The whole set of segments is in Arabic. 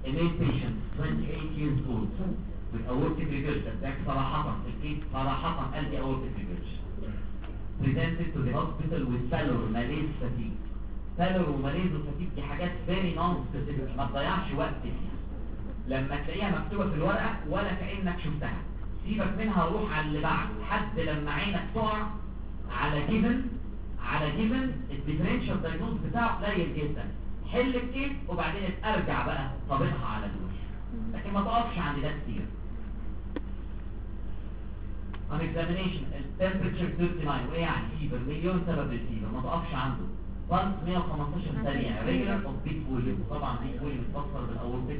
a male patient 28 years old with aortic regurgitation. ده صراحة الكيس صراحة قال لي aortic regurgitation. Presented to the hospital with pallor, malaise, fatigue. pallor وماليز وفاتيج دي حاجات very non-specific ما تضيعش وقت فيها. لما تلاقيها مكتوبة في الورقة ولا كأنك شفتها سيبك منها وروح على اللي بعده لحد لما عينك تقع على جيفن الديفرنشال دايجنوز بتاعه قليل جدا. حل الكيس وبعدين ارجع بقى طابقها على دول، لكن ما تقفش عند ده كتير. on examination temperature 39 وايه يعني فيبر مليون سبب للفيبر ما تقفش عنده. بلس 115 سريع regular of big volume طبعا big volume بتفسر بالاورتيك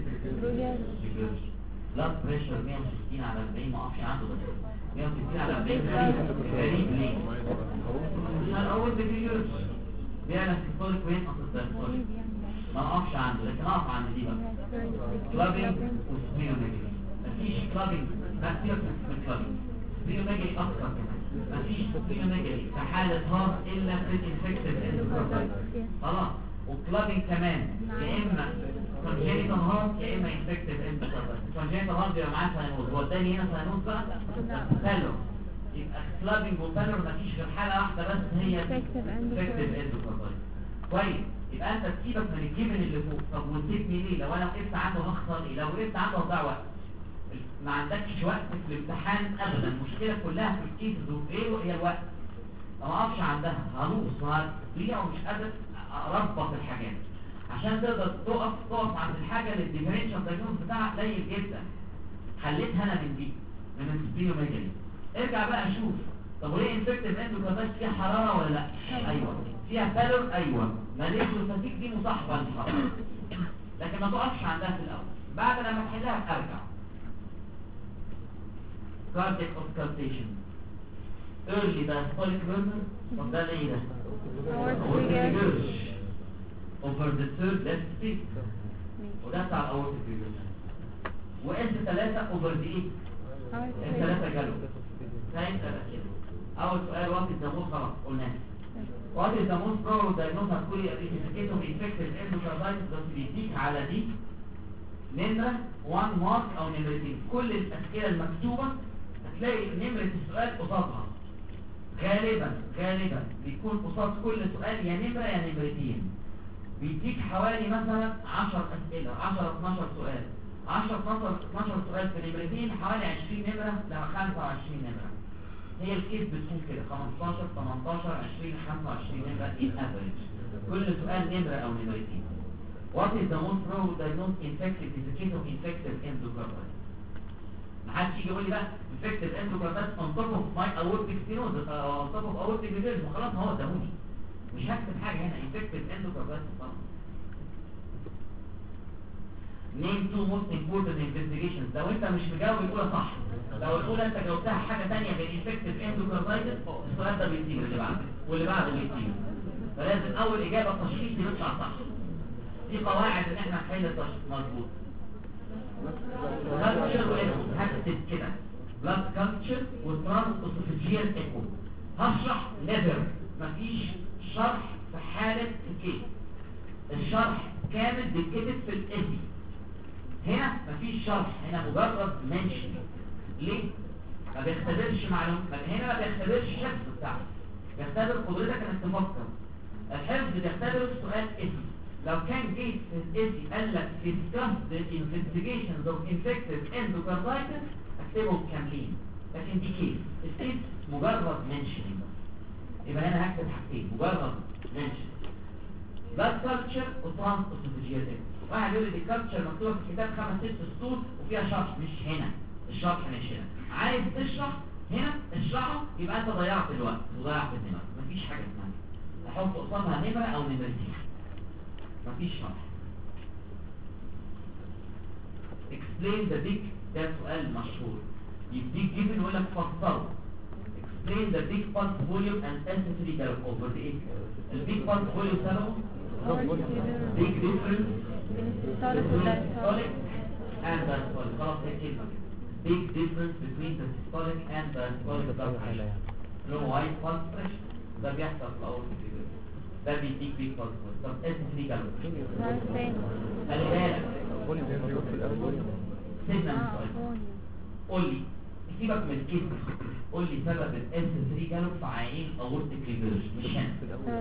بلاد بريشر 160 على 40 ما اقفش عنده ده 160 على 40 غريب ليه؟ عشان الاورتيك ريجرش بيعمل سيستوليك وين اسيستوليك ما اقفش عنده، لكن اقف عند دي بقى كلابينج وسبيروميجري. مفيش كلابينج ما فيش كلابينج سبيروميجري اكتر كمان. مفيش سبيروميجري في حالة هارت الا في الانفكتيف اندوكاردايتس خلاص. وكلابينج كمان يا اما congenital heart يا اما infective endocarditis. congenital heart بيبقى معاه ساينوز هو الثاني هنا ساينوز بقى فالو يبقى كلابينج وفالو مفيش غير حالة واحدة بس هي infective endocarditis. كويس يبقى انت تسيبك من الجبن اللي فوق. طب وتسيبني ليه؟ لو انا وقفت عنده هخسر ايه؟ لو وقفت عنده هضيع وقت ما عندكش وقت في الامتحان ابدا. المشكله كلها في الكيسز وايه وهي الوقت. ما اقفش عندها هنوص وهضيع ومش قادر اربط الحاجات عشان تقدر تقف عند الحاجه اللي الديفرنشال دايجنوز بتاعها قليل جدا. حليتها انا من دي من السبيروميجالي. ارجع بقى شوف طب وليه انفكتيف اندوكاردايتس فيها حراره ولا لا؟ ايوه. فيها بالور؟ ايوه. ماليش وفاتيك دي مصاحبه للحراره، لكن ما تقفش عندها في الاول. بعد لما تحلها ارجع. cardiac auscultation early diastolic rhythm. طب ده ليه ده؟ over the third left peak وده بتاع aortic regurgitation. واس 3 over the 8 3 جاله. ثاني سؤال كده. اول سؤال وات از ذا موست خلاص قلناه. وات از ذا موست probable diagnosis هتقولي indicator of infective endocarditis بس بيديك على دي نمرة 1 مارك او نمرتين. كل الاسئله المكتوبه هتلاقي نمرة السؤال قصادها غالبا بيكون قصاد كل سؤال يا نمرة يا نمرتين. بيديك حوالي مثلا 10 اسئلة 10-12 سؤال 10-12 سؤال في نمرتين حوالي 20 نمرة ل 25 نمرة. هي الكيس بتكون كده 15 18 20 25 نمرة in average. كل سؤال نمرة او نمرتين. What is the most probable diagnosed infective indicator of infective endocarditis؟ محدش يجي يقول لي بقى infective endocarditis on top of my aortic stenosis on top of aortic regurgitation خلاص هو دموني مش هكتب حاجة هنا infective endocarditis طبعا. name two most important investigations. لو انت مش مجاوب الاولى صح، لو الاولى انت جاوبتها حاجة تانية غير infective endocarditis السؤال ده بيطير اللي بعده واللي بعده بيطير. فلازم اول اجابة تشخيص تطلع صح. دي قواعد ان احنا نحل التشخيص مظبوط. هكتب كده blood culture وترانس اسوفيجيال ايكو. هشرح نذر مفيش شرح في حالة الكيس. الشرح كامل بيتكتب في الاسم. هنا مفيش شرح، هنا مجرد منشن. ليه؟ ما بيختبرش معلومة. هنا ما بيختبرش الحفظ بتاعك، بيختبر قدرتك انك تفكر. الحفظ بيختبر السؤال اسم. لو كان جيت في الاسي قال لك discuss the investigations of infective endocarditis اكتبهم كاملين، لكن دي كيس الكيس مجرد منشنين بس. يبقى هنا هكتب حاجتين مجرد منشن blood culture وترانس اسوفيجيال ايكو. واحد يقول لي دي culture مكتوبه في الكتاب 5-6 سطور وفيها شرح. مش هنا الشرح مش هنا. عايز تشرح هنا اشرحه يبقى انت ضيعت الوقت وضيعت الدماغ. مفيش حاجه اسمها احط قصادها نمره او نمرتين مفيش شرح. explain the big ده سؤال مشهور. يديك جيفن يقول لك فسره. explain the big pulse volume and sensitivity gap over the age. البيج pulse volume سببه big difference systolic and diastolic. خلاص هي كلمة كده. big difference between the systolic and diastolic blood pressure. low white pulse pressure ده بيحصل في الأول ده بيديك بيج pulse volume. طب sensitivity gap خلي بالك سيبنا من السؤال. قول لي سيبك من الكيس، قول لي سبب الاس 3 جاله في عينين اورتيك ريفيرج مش هنا.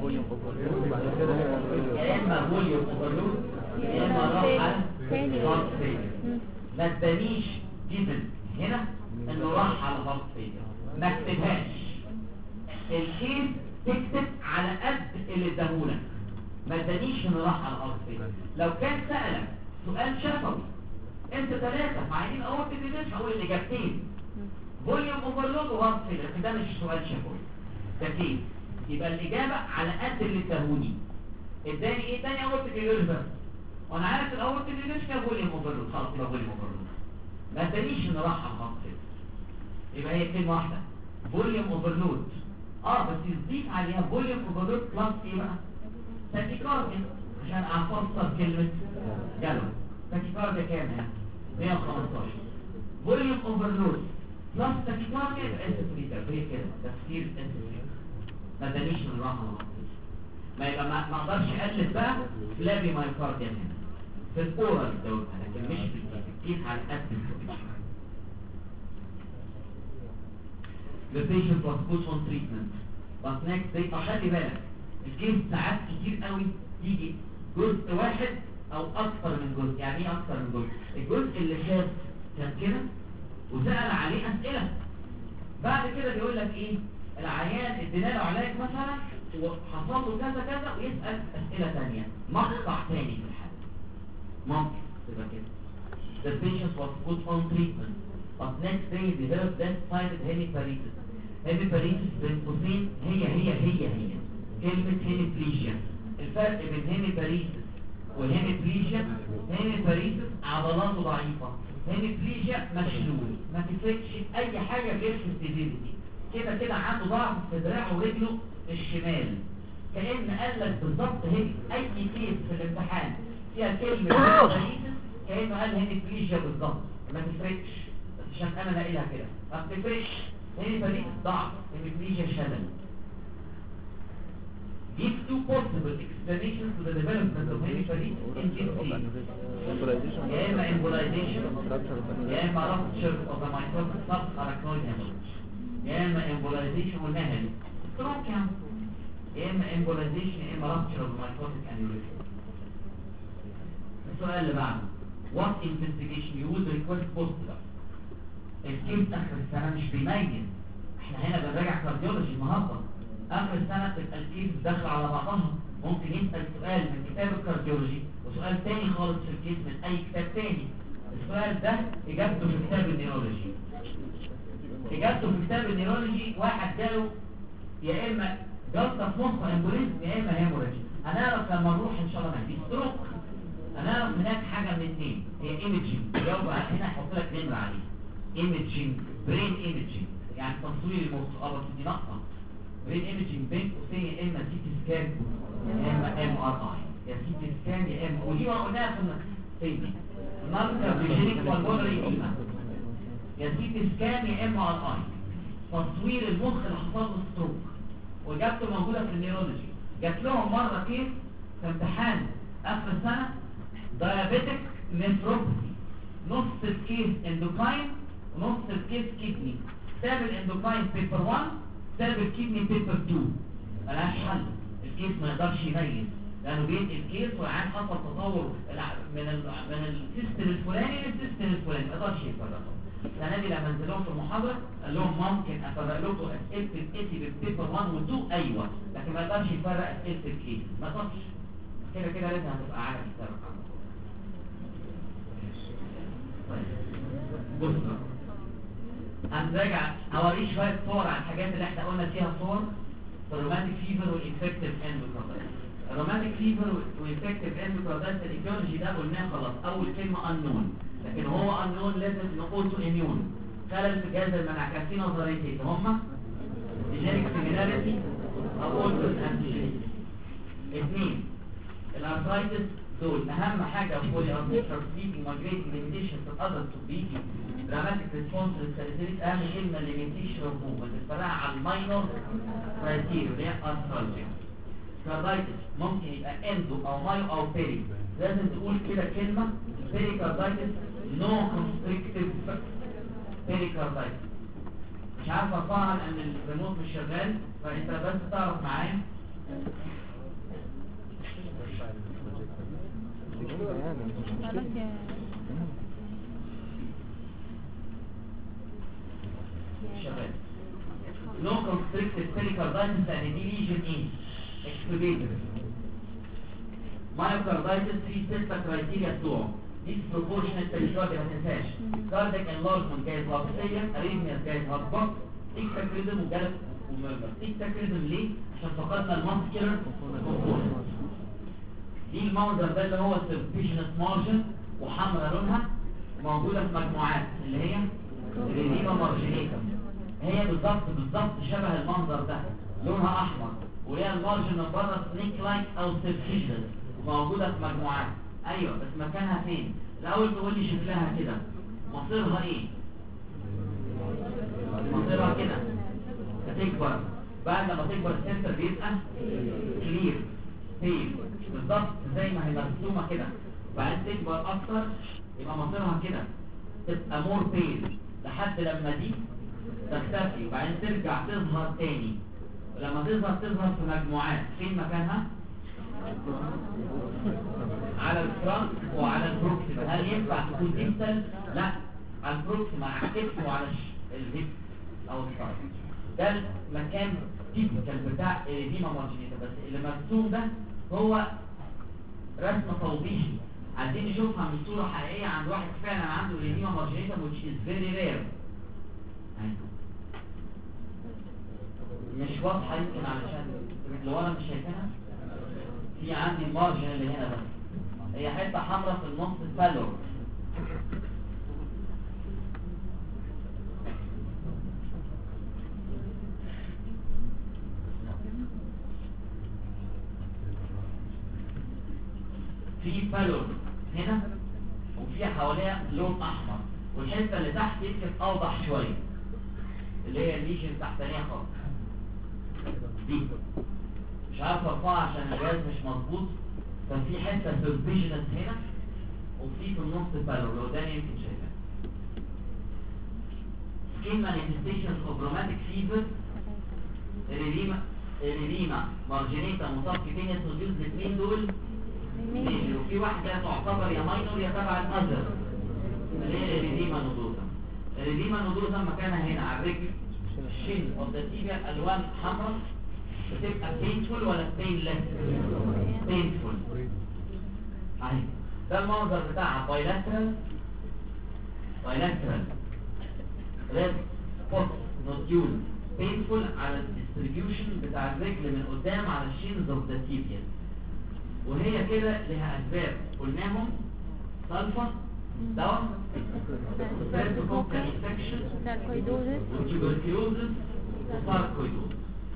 يا اما فوليوم اوفرلود يا اما راح على هارت فيلير. ما تبانيش جيفن هنا انه راح على هارت فيلير، ما اكتبهاش. الكيس تكتب على قد اللي اداهولك، ما تبانيش انه راح على هارت فيلير. لو كان سألك سؤال شفوي انت 3 في عينين اورتيك ريفيرج هقول الاجابتين فوليوم اوفرلود وهارت فيلر، لكن ده مش سؤال شفوي، ده كيس. يبقى الاجابه على قد اللي اداهوني. اداني ايه؟ اداني اورتيك ريفيرج بس، وانا عارف الاورتيك ريفيرج كان فوليوم اوفرلود، خلاص يبقى فوليوم اوفرلود. ما ادانيش ان راح على الهارت فيلر، يبقى هي كلمه واحده فوليوم اوفرلود. بس يضيف عليها فوليوم اوفرلود بلس ايه بقى؟ تاكيكارديا، عشان افسر كلمه جالو. تاكيكارديا كام يعني؟ 115. فوليوم اوفرلود بلس تاكيكارديا يبقى اس 3. هي كده تفسير اس 3. ما ادانيش ان راح على الهارت فيلر. ما يبقى ما اقدرش اقلب بقى فلافي مايوكارديا هنا في الاورال دوت، لكن مش في الكيس على قد الكوبيشن. The patient was put on treatment but next day. خلي بالك الكيس ساعات كتير قوي يجي جزء واحد او اكثر من جزء. يعني ايه اكثر من جزء؟ الجزء اللي شاف كان كده وسأل عليه اسئلة، بعد كده بيقول لك ايه العيان ادينا له علاج مثلا وحصل له كذا كذا، ويسأل اسئلة ثانيه مقطع ثاني في الحالة. ممكن تبقى كده. The patient was put on treatment but next day developed left-sided hemiparesis. hemiparesis بين قوسين هي كلمة hemiplegia. الفرق بين hemiparesis وhemiplegia، hemiparesis عضلاته ضعيفة، hemiplegia مشلول، ما تفرقش اي حاجة غير في السيفيريتي. كده عنده ضعف في دراعه ورجله الشمال، كأن قال لك بالظبط هي اي كيس في الامتحان فيها كلمة hemiplegia كأنه قال hemiplegia بالظبط. ما تفرقش عشان انا ناقلها كده، ما بتفرقش. hemiplegia ضعف، hemiplegia شلل. Give 2 possible explanations to the development of hemiplegia in this case. يا اما embolization يا اما rupture of the myocardial subarachnoid hemorrhage، يا اما embolization والنهل stroke يعني، يا اما embolization يا اما rupture of the myocardial aneurysm. السؤال اللي بعده what investigation you would request post بقى. الكيس اخر السنة مش بيميز، احنا هنا بنراجع كارديولوجي النهارده. اخر السنة تبقى الكيس داخل على بعضها، ممكن يسأل سؤال من كتاب الكارديولوجي وسؤال تاني خالص في الكيس من اي كتاب تاني. السؤال ده اجابته في كتاب النيرولوجي، اجابته في كتاب النيرولوجي واحد جاله يا اما جلطة في مخه امبوليزم يا اما هيموريج. هنعرف لما نروح ان شاء الله دي ستروك، هنعرف هناك حاجة من اتنين، هي ايميجينج. جاوب هنا هحط لك نمرة عليه، ايميجينج برين ايميجينج يعني تصوير المخ. بس دي نقطة، برين ايميجينج بين قوسين يا اما سي تي سكان يا اما ام ار اي، يا سي تي سكان يا اما، ودي ما قلناها في فين ناركا فيجينيك والبولري ايما، يا سي تي سكان يا ام ار اي، تصوير المخ اللي حصل له ستروك. واجابته موجودة في النيرولوجي. جات لهم مرة كيس في امتحان اخر السنة diabetic nephropathy، نص الكيس اندوكاين ونص الكيس كيدني. كتاب الاندوكاين بيبر 1، كتاب الكيدني بيبر 2. ملهاش حل، الكيس ما يقدرش يميز لانه بينقل الكيس والعيان حصل تطور من السيستم الفلاني للسيستم الفلاني، ما يقدرش يفرقه. السنه دي لما نزلهم في المحاضره قال لهم ممكن افرق لكم اسئله الاتي بالبيبر 1 و 2 ايوه، لكن ما يقدرش يفرق اسئله الكيس، ما يقدرش. كده لازم هتبقى عارف الفرق. بص هنراجع اوريك شويه صور عن الحاجات اللي احنا قلنا فيها صور في الروماتيك فيفر والانفكتيف اندوكاردايتس. الروماتيك فيفر والانفكتيف اندوكاردايتس الايتيولوجي ده قلناه خلاص، اول كلمه انون، لكن هو انون لازم نقوله اميون. خلل في جهاز المناعه كان في نظريتين هما جينيك سيميلاريتي او اوتو انتيجين. اثنين الارثرايتس دول اهم حاجه بولي ارثرايتس بيجي مايجريتنج ليميتيشن في الادلت بيجي دراماتيك ريسبونس للساليسيليك. اهم كلمه ليميتيشن اوف موفمنت الفرق على الماينور كرايتيريا اللي هي ارثرايتس. كاردايتس ممكن يبقى اندو او مايو او بيري، لازم تقول كده كلمة pericarditis no constrictive pericarditis. مش عارف ارفعها لان الريموت مش شغال، فانت بس تعرف معايا. شغال. no constrictive pericarditis لان دي ليجن ايه؟ extubated. myocarditis في 6 كرايتيريا بتوعه. disproportionate pericarditis ما تنساش. cardiac enlargement جايز هارتية، arrhythmias جايز هارت اكتاكريزم وجالب ومرمر. اكتاكريزم ليه؟ عشان فقدنا الماسكيولر كومبوننت. دي المنظر ده اللي هو السيرفيشنس مارجن وحمرا لونها موجودة في مجموعات اللي هي الريديما مارجينيتا. هي بالظبط شبه المنظر ده، لونها احمر وهي المارجن من بره سنيك لايك او سيرفيشنس وموجودة في مجموعات. ايوه بس مكانها فين؟ الاول تقول لي شكلها كده، مصيرها ايه؟ مصيرها كده هتكبر، بعد لما تكبر السنتر بيبقى كلير بيل بالظبط زي ما هي مرسومه كده، بعد تكبر اكتر يبقى مصيرها كده تبقى مور بيل لحد لما دي تختفي وبعدين ترجع تظهر تاني. ولما تظهر في مجموعات. فين مكانها؟ على الفرونت وعلى البروكسيما. هل ينفع تكون ديستال؟ لا، على البروكسيما على الكتف وعلى الهيب او الصدر. ده المكان تيبيكال بتاع الريديما مارجينيتا، بس اللي مرسوم ده هو رسم توضيحي عايزين نشوفها من صوره حقيقيه عند واحد فعلا عنده الريديما مارجينيتا which is very rare. مش واضحه يمكن علشان لو انا مش شايفاها. في عندي المارجن اللي هنا بس هي حته حمراء في النص الفالور. في فالور هنا وفي حواليها لون احمر، والحته اللي تحت يمكن اوضح شويه اللي هي الليجن تحتانيه خالص دي. مش عارف ارفعها عشان الجهاز مش مظبوط، ففي حته سيرفيجنس هنا وفي النص فالور لو قدامي يمكن شايفها. سكين مانيفستيشنز اوف روماتيك فيفر، الريديما مارجينيتا مصاب كيتينيس نوديولز. الاثنين دول ميجر، وفي واحده تعتبر يا ماينور يا تبع الاذر اللي هي الريديما نودوزا. الريديما نودوزا مكانها هنا على الرجل الشين والتيبيا، الوان حمراء. بتبقى painful ولا painless؟ painful. اهي ده المنظر بتاعها bilateral red spot nodule painful على الديستريبيوشن بتاع الرجل من قدام على الشينز اوف ذا تيبيا. وهي كده لها اسباب قلناهم: سلفا دواء، ستريبتوكوكال انفكشن، وتيوبركلوزس، وساركويدوز.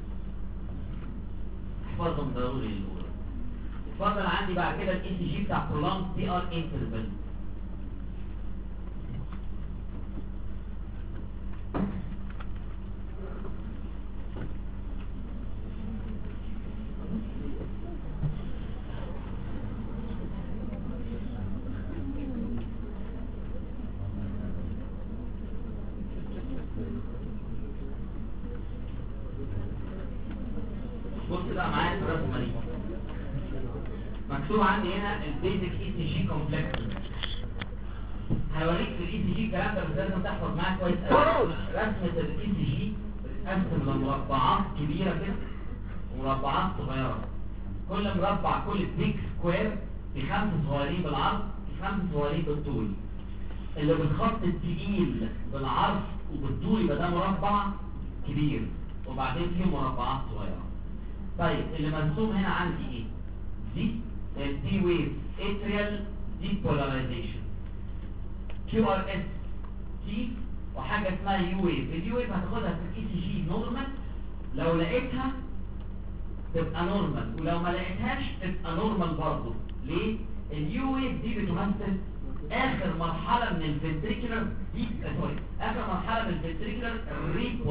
احفظهم ضروري الاولى. اتفضل عندي بعد كده الاي سي جي بتاع prolonged PR interval. بص بقى معايا في الرسمه دي مكتوب عندي هنا البيزك اي سي جي كومبلكس. هوريك في الاي سي جي الكلام ده، بس لازم تحفظ معايا كويس قوي. رسمه الاي سي جي بتتقسم لمربعات كبيره كده ومربعات صغيره. كل مربع، كل بيج سكوير ب5 صغيرين بالعرض ب5 صغيرين بالطول. اللي بالخط الثقيل بالعرض وبالطول يبقى ده مربع كبير، وبعدين فيه مربعات صغيره. طيب اللي مرسوم هنا عندي ايه؟ دي الدي ويف اتريال ديبولاريزيشن كيو ار اس تي، وحاجه اسمها يو ويف. اليو ويف هتاخدها في الاي سي جي نورمال، لو لقيتها تبقى نورمال، ولو ما لقيتهاش تبقى نورمال برضه. ليه؟ اليو ويف دي بتمثل اخر مرحله من الفنتريكولار دي اخر مرحله من الفنتريكولار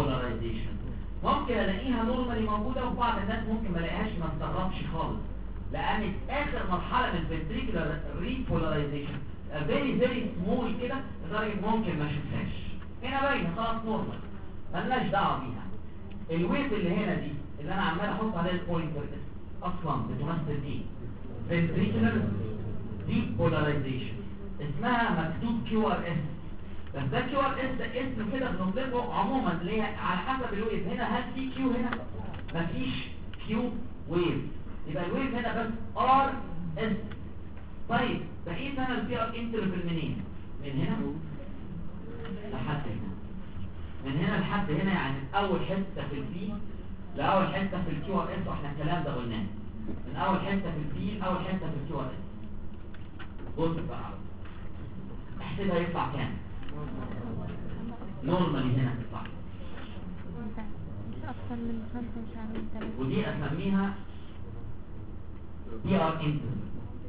ريبولاريزيشن. ممكن الاقيها نورمالي موجوده، وبعض الناس ممكن ما الاقيهاش، ما استغربش خالص. لان اخر مرحله من الفنتريكولار ريبولاريزيشن فيري فيري سمول كده لدرجه ممكن ما اشوفهاش. هنا باينه خلاص نورمال مالناش دعوه بيها. الويف اللي هنا دي اللي انا عمال احط عليها البوينتر اصلا بتمثل ايه؟ فنتريكولار ريبولاريزيشن، اسمها مكتوب كيو ار اس. بس ده كيو ار اس ده اسم كده بنطلقه عموما اللي هي على حسب الويف. هنا هل في كيو؟ هنا مفيش كيو ويف، يبقى الويف هنا بس ار اس. طيب بقيت انا البي ار انترفال منين؟ من هنا لحد هنا، من هنا لحد هنا، يعني اول حته في البي لاول حته في الكيو ار اس، واحنا الكلام ده قلناه من اول حته في البي لاول حته في الكيو ار اس. بص بقى احسبها يطلع كام؟ نورمالي هنا تطلع اكتر من 5 مش عارفين 3. ودي اسميها بي ار انترفال.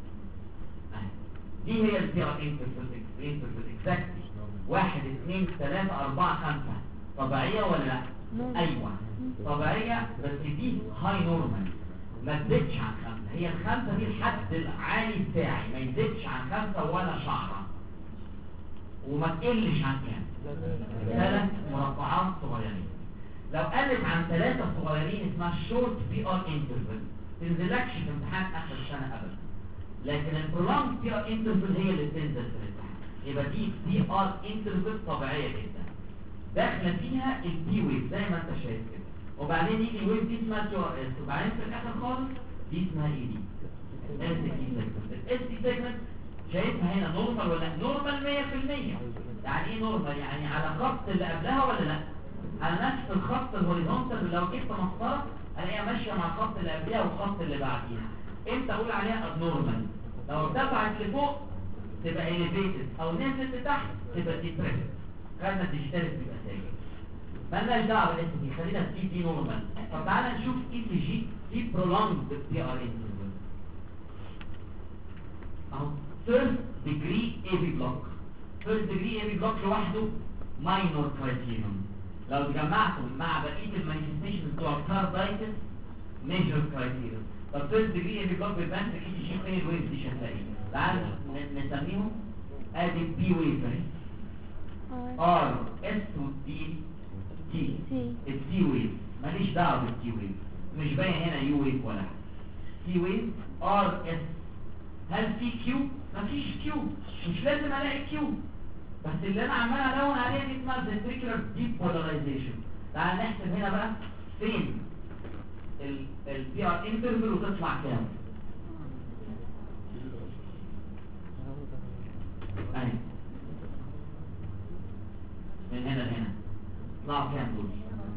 دي هي البي ار انترفال اكزاكتلي 1 2 3 4 5. طبيعيه ولا لا؟ ايوه طبيعيه، بس دي هاي نورمال ما تزيدش عن 5. هي ال5 دي الحد العالي بتاعي، ما يزيدش عن 5 ولا شعره، وما تقلش عن كام؟ 3 مربعات صغيرين. لو قلت عن 3 صغيرين اسمها شورت بي ار انترفال، تنزلكش في امتحان اخر السنه ابدا. لكن البرولونج بي ار انترفال هي اللي بتنزل في الامتحان. يبقى دي بي ار انترفال طبيعيه جدا، داخله فيها البي ويف زي ما انت شايف كده، وبعدين يجي الويف دي اسمها كيو ار اس، وبعدين في الاخر خالص دي اسمها ايه دي؟ اس دي سيجمنت. الاس دي سيجمنت شايفها هنا نورمال ولا نورمال 100%؟ يعني ايه نورمال؟ يعني على خط اللي قبلها ولا لا؟ على نفس الخط الهوريزونتال. لو جبت مسطره الاقيها ماشيه مع الخط اللي قبلها والخط اللي بعديها. امتى اقول عليها ابنورمال؟ لو ارتفعت لفوق تبقى اليفيتد، او نزلت لتحت تبقى ديبريسد. خدنا الديجيتال بيبقى ساكن، مالناش دعوه بالاس دي، خلينا السي دي نورمال. طب تعالى نشوف اي سي جي في برولونج بي ار انترفال اهو. فيرست ديجري اي بي بلوك، فيرست ديجري اي بي بلوك لوحده ماينور كرايتيريون. لو جمعتهم مع بقيه المانيفستيشنز بتوع الكاردايتس ميجر كرايتيريون. طب فيرست ديجري اي بي بلوك بيبان في الاي سي جي فين؟ الويف دي شكلها ايه؟ تعال نسميهم ادي بي ويف اهي، ار اس ودي تي، التي ويف ماليش دعوه بالتي ويف، مش باين هنا يو ويف ولا حاجه. تي ويف ار اس. هل في كيو؟ مفيش كيو، مش لازم الاقي كيو، بس اللي انا عمال الون عليها دي اسمها فنتريكولار ديبولاريزيشن. تعال نحسب هنا بقى فين البي ار انترفال وتطلع كام. اهي من هنا لهنا طلعوا كام دول؟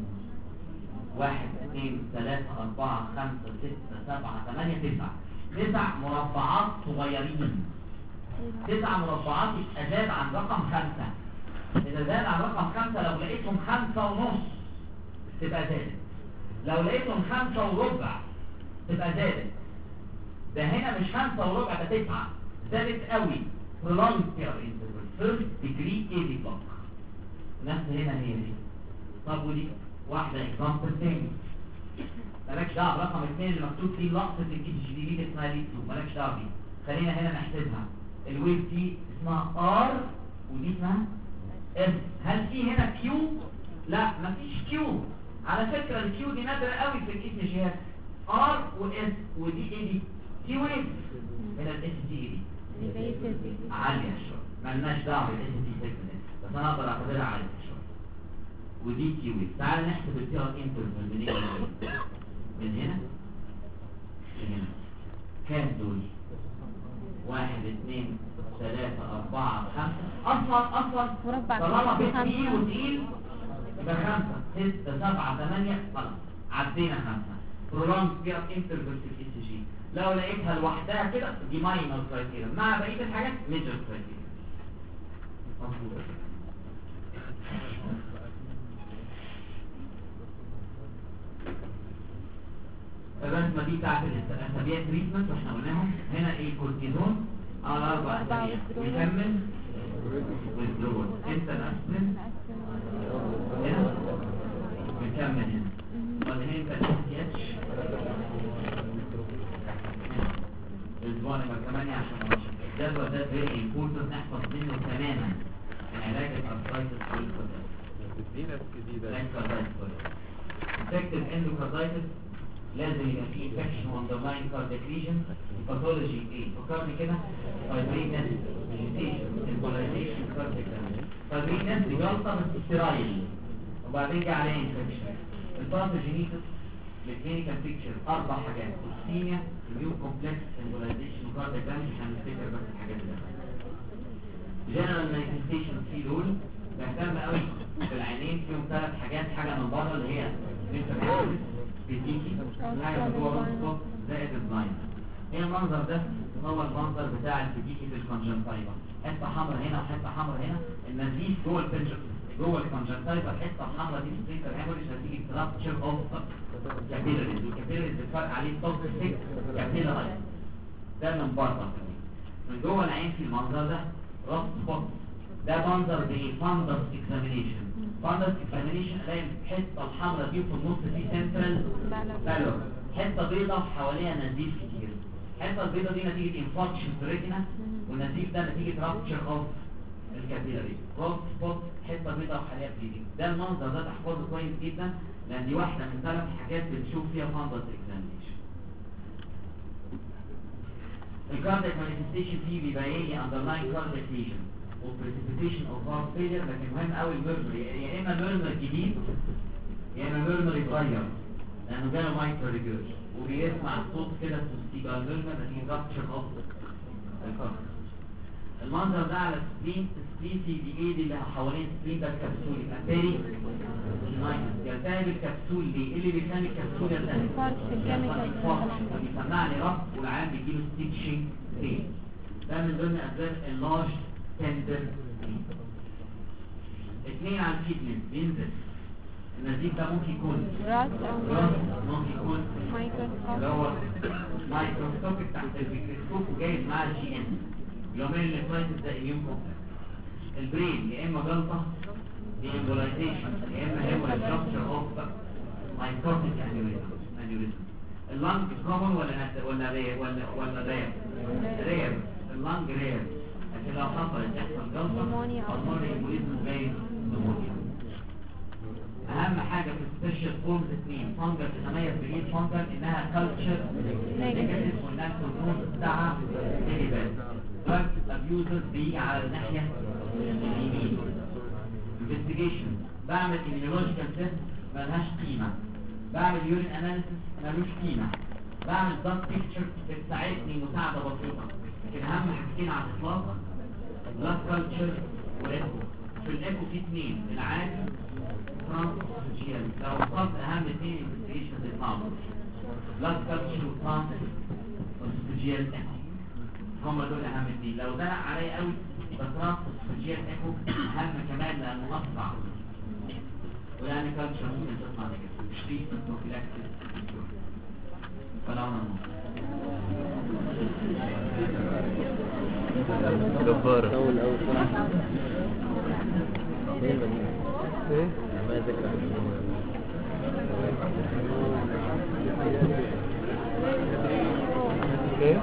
1 2 3 4 5 6 7 8 9. 9 مربعات صغيرين. 9 مربعات يبقى زاد عن رقم 5. إذا زاد عن رقم 5 لو لقيتهم 5 ونص تبقى زادت، لو لقيتهم 5 وربع تبقى زادت. ده هنا مش 5 وربع، ده 9، زادت قوي. prolonged PR interval first degree AV block. نفس هنا هي دي. طب ودي واحدة example تاني، مالكش دعوة برقم 2 اللي مكتوب فيه لقطة الجي دي اسمها ليد 2، مالكش دعوة بيه. خلينا هنا نحسبها. الويف دي اسمها ار ودي اسمها اس. هل في هنا كيو؟ لا مفيش كيو. على فكرة الكيو دي نادرة قوي في الاي سي جيات. ار واس ودي ايه دي؟ دي ويف من الاس دي دي عالية شوية، مالناش دعوة بالاس دي سيجمنت، بس انا اقدر اعتبرها عالية شوية. ودي كيو ويف. تعال نحسب البي ار انترفال من هنا من هنا لهنا. كام دول؟ 1 2 3 4 5. اصلا طالما في تقيل وتقيل يبقى 5 6 7 8 خلاص عدينا 5. برولونج بي ار انترفال في الاي سي جي لو لقيتها لوحدها كده دي ماينر كرايتيريا، مع بقيه الحاجات ميجر كرايتيريا. مظبوط. الرسمه دي بتاعت الاسابيع تريتمنت واحنا قلناهم. هنا ايه؟ كورتيزون على 4 اسابيع، نكمل ويزدرول. انت الاسبرين هنا نكمل هنا، وبعدين انت الاتش الاسبوع نمرة 8 عشان نشوف الجدول ده very important نحفظ منه تماما علاج الارثرايتس والكولايتس. الدينة الجديدة effective endocarditis لازم يبقى فيه infection underlying cardiac lesion. pathology ايه؟ فكرني كده fibrinous agitation embolization cardiac damage. fibrinous دي جلطة بس سترايل وبعدين جه عليها infection. الباثوجينيسيس الكلينيكال بيكتشر 4 حاجات: ischemia immune complex embolization cardiac damage. هنفتكر بس الحاجات دي. general manifestation في دول بهتم قوي بالعينين فيهم 3 حاجات: حاجة من بره اللي هي بيتيكي، حاجة من جوه الصوت زائد البلايند. ايه المنظر ده؟ هو المنظر بتاع البيتيكي في الكونجنتايفا، حته حمراء هنا وحته حمراء هنا. النزيف جوه البنجر جوه الكونجنتايفا، الحته الحمراء دي سبرينتر هيموريج نتيجه رابتشر اوف كابيلاريز، والكابيلاريز بتفرق عليه توكسيك كابيلاريز. ده من بره. من جوه العين في المنظر ده رابط سبوت. ده منظر بايه؟ فاندس اكزامينيشن. فاندس اكزامينيشن الاقي الحته الحمراء دي في النص في سنترال بالور، حته بيضاء حواليها نزيف كتير. الحته البيضاء دي نتيجه انفاركشن في الريتنا، والنزيف ده نتيجه رابتشر اوف الكابيلاري. رابط سبوت حته بيضاء وحواليها بليدنج. ده المنظر ده تحفظه كويس جدا لان دي واحده من 3 حاجات بنشوف فيها فاندس اكزامينيشن. الكاردياك مانيفستيشن فيه بيبقى ايه؟ اندرلاين كاردياك ليجن وبريسيبيتيشن اوف هارت فيلير. لكن مهم قوي الميرمر، يا اما ميرمر جديد يا اما ميرمر يتغير لانه جاله مايكرو ريجيرش وبيسمع الصوت كده سوستيجال ميرمر نتيجه رابتشر اوف الكاردياك. المنظر ده على السبلين في دي ايه دي اللي حوالين السبلين ده الكبسول يبقى بيري يلتهب الكبسول. ليه؟ اللي بيخلي الكبسول يلتهب فبيسمعني رب والعيان بيجيله ستيتشنج بين. ده من ضمن اسباب اللارج تندر. 2 على الكيدني بينزل النزيف ده ممكن يكون راس ممكن يكون اللي هو مايكروسكوبيك تحت الميكروسكوب وجايز مع الجي ان. اليومين اللي فاتت ده اميون كومبلكس. البرين يا اما جلطه يا امبولايزيشن يا اما هو ستراكشر اوف مايكروتيك انيوريزم. اللنج كومن ولا رير؟ رير. اللنج رير، لكن لو حصلت يحصل جلطه بالمونري امبوليزم زي نمونيا. اهم حاجه في السبيشال فورمز 2 فانجر تتميز بايه؟ فانجر انها كلتشر نيجاتيف والناس النوز بتاعها نيجاتيف. دراج ابيوزرز بيجي على الناحيه اليمين. انفستيجيشن بعمل immunological تيست ملهاش قيمه، بعمل يورين اناليسيس ملوش قيمه، بعمل بلاد بيكتشر بتساعدني مساعده بسيطه. لكن اهم حاجتين على الاطلاق بلاد كلتشر وايكو. في الايكو في 2 العادي ترانسفيجيال. لو وصلت اهم 2 انفستيجيشنز يطلعوا بلاد كلتشر وترانسفيجيال ايكو، هم دول اهم 2. لو زنق عليا قوي يبقى ترانسفيجيال ايكو اهم كمان لانه اسرع ويعني كلتشر ممكن تطلع نيجاتيف. تريتمنت بروفيلاكسيس فلا نمو جبارة ايه؟ ما ذكر ايه؟